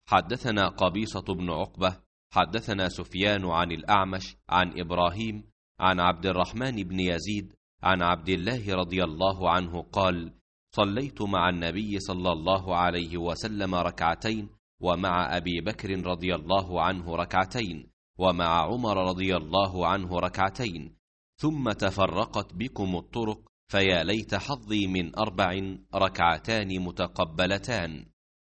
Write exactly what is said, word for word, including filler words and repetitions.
حدثنا قبيصة بن عقبة حدثنا سفيان عن الأعمش عن إبراهيم عن عبد الرحمن بن يزيد عن عبد الله رضي الله عنه قال: صليت مع النبي صلى الله عليه وسلم ركعتين، ومع أبي بكر رضي الله عنه ركعتين، ومع عمر رضي الله عنه ركعتين، ثم تفرقت بكم الطرق، فيا ليت حظي من أربع ركعتان متقبلتان.